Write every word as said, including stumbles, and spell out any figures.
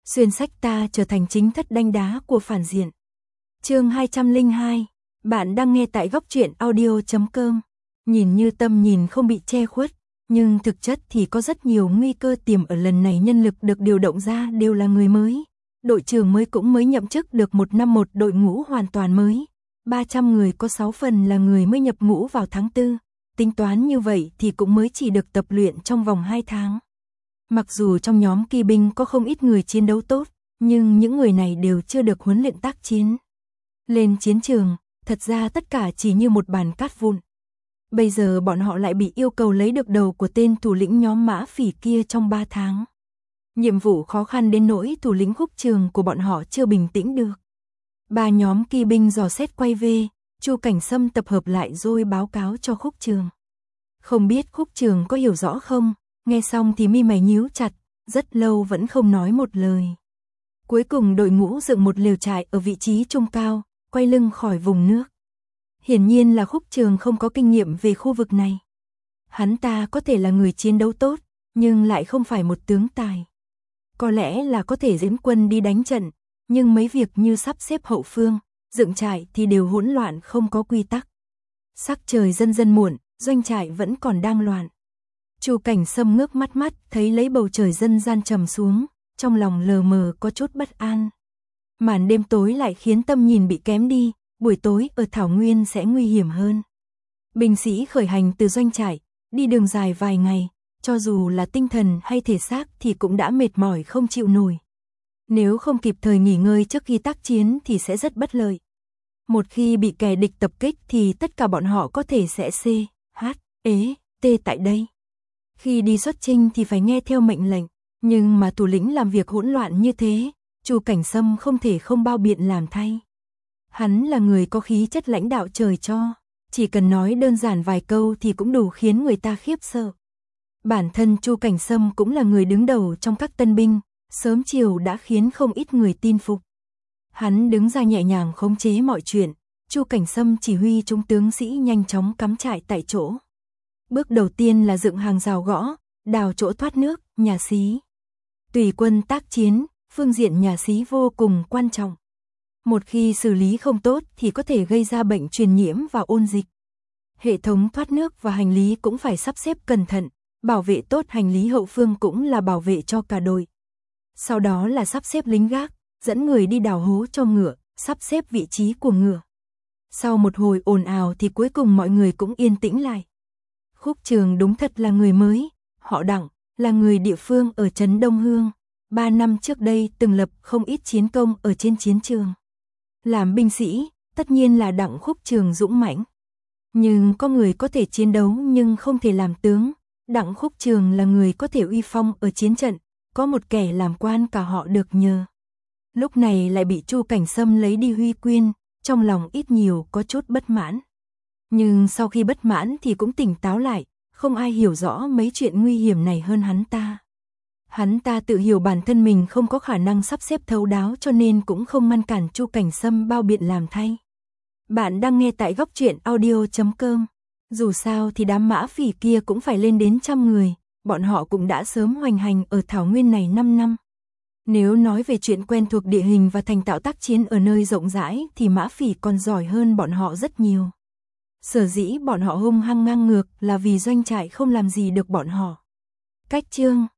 xuyên sách ta trở thành chính thất đanh đá của phản diện. Chương hai trăm lẻ hai, bạn đang nghe tại góc truyện audio chấm com. Nhìn như tâm nhìn không bị che khuất, nhưng thực chất thì có rất nhiều nguy cơ tiềm ở lần này. Nhân lực được điều động ra đều là người mới. Đội trưởng mới cũng mới nhậm chức được một năm, một đội ngũ hoàn toàn mới. ba trăm người có sáu phần là người mới nhập ngũ vào tháng tư. Tính toán như vậy thì cũng mới chỉ được tập luyện trong vòng hai tháng. Mặc dù trong nhóm kỳ binh có không ít người chiến đấu tốt, nhưng những người này đều chưa được huấn luyện tác chiến. Lên chiến trường, thật ra tất cả chỉ như một bàn cát vụn. Bây giờ bọn họ lại bị yêu cầu lấy được đầu của tên thủ lĩnh nhóm Mã Phỉ kia trong ba tháng. Nhiệm vụ khó khăn đến nỗi thủ lĩnh Khúc Trường của bọn họ chưa bình tĩnh được. Ba nhóm kỳ binh dò xét quay về, Chu Cảnh Sâm tập hợp lại rồi báo cáo cho Khúc Trường. Không biết Khúc Trường có hiểu rõ không, nghe xong thì mi mày nhíu chặt, rất lâu vẫn không nói một lời. Cuối cùng đội ngũ dựng một lều trại ở vị trí trung cao, quay lưng khỏi vùng nước. Hiển nhiên là Khúc Trường không có kinh nghiệm về khu vực này. Hắn ta có thể là người chiến đấu tốt, nhưng lại không phải một tướng tài. Có lẽ là có thể dẫn quân đi đánh trận, nhưng mấy việc như sắp xếp hậu phương, dựng trại thì đều hỗn loạn không có quy tắc. Sắc trời dần dần muộn, doanh trại vẫn còn đang loạn. Chu Cảnh Sâm ngước mắt mắt, thấy lấy bầu trời dần gian trầm xuống, trong lòng lờ mờ có chút bất an. Màn đêm tối lại khiến tâm nhìn bị kém đi, buổi tối ở Thảo Nguyên sẽ nguy hiểm hơn. Binh sĩ khởi hành từ doanh trại, đi đường dài vài ngày, cho dù là tinh thần hay thể xác thì cũng đã mệt mỏi không chịu nổi. Nếu không kịp thời nghỉ ngơi trước khi tác chiến thì sẽ rất bất lợi. Một khi bị kẻ địch tập kích thì tất cả bọn họ có thể sẽ C, H, ế, T tại đây. Khi đi xuất chinh thì phải nghe theo mệnh lệnh, nhưng mà thủ lĩnh làm việc hỗn loạn như thế, Chu Cảnh Sâm không thể không bao biện làm thay. Hắn là người có khí chất lãnh đạo trời cho, chỉ cần nói đơn giản vài câu thì cũng đủ khiến người ta khiếp sợ. Bản thân Chu Cảnh Sâm cũng là người đứng đầu trong các tân binh, sớm chiều đã khiến không ít người tin phục. Hắn đứng ra nhẹ nhàng khống chế mọi chuyện, Chu Cảnh Sâm chỉ huy chúng tướng sĩ nhanh chóng cắm trại tại chỗ. Bước đầu tiên là dựng hàng rào gõ, đào chỗ thoát nước, nhà xí. Tùy quân tác chiến, phương diện nhà xí vô cùng quan trọng. Một khi xử lý không tốt thì có thể gây ra bệnh truyền nhiễm và ôn dịch. Hệ thống thoát nước và hành lý cũng phải sắp xếp cẩn thận, bảo vệ tốt hành lý hậu phương cũng là bảo vệ cho cả đội. Sau đó là sắp xếp lính gác, dẫn người đi đào hố cho ngựa, sắp xếp vị trí của ngựa. Sau một hồi ồn ào thì cuối cùng mọi người cũng yên tĩnh lại. Khúc Trường đúng thật là người mới, họ Đặng, là người địa phương ở trấn Đông Hương. Ba năm trước đây từng lập không ít chiến công ở trên chiến trường. Làm binh sĩ, tất nhiên là Đặng Khúc Trường dũng mãnh. Nhưng có người có thể chiến đấu nhưng không thể làm tướng. Đặng Khúc Trường là người có thể uy phong ở chiến trận, có một kẻ làm quan cả họ được nhờ. Lúc này lại bị Chu Cảnh Sâm lấy đi huy quyền, trong lòng ít nhiều có chút bất mãn. Nhưng sau khi bất mãn thì cũng tỉnh táo lại, không ai hiểu rõ mấy chuyện nguy hiểm này hơn hắn ta. Hắn ta tự hiểu bản thân mình không có khả năng sắp xếp thấu đáo cho nên cũng không ngăn cản Chu Cảnh Sâm bao biện làm thay. Bạn đang nghe tại góc truyện audio chấm com. Dù sao thì đám Mã Phỉ kia cũng phải lên đến trăm người, bọn họ cũng đã sớm hoành hành ở Thảo Nguyên này năm năm. Nếu nói về chuyện quen thuộc địa hình và thành tạo tác chiến ở nơi rộng rãi thì Mã Phỉ còn giỏi hơn bọn họ rất nhiều. Sở dĩ bọn họ hung hăng ngang ngược là vì doanh trại không làm gì được bọn họ. Cách chương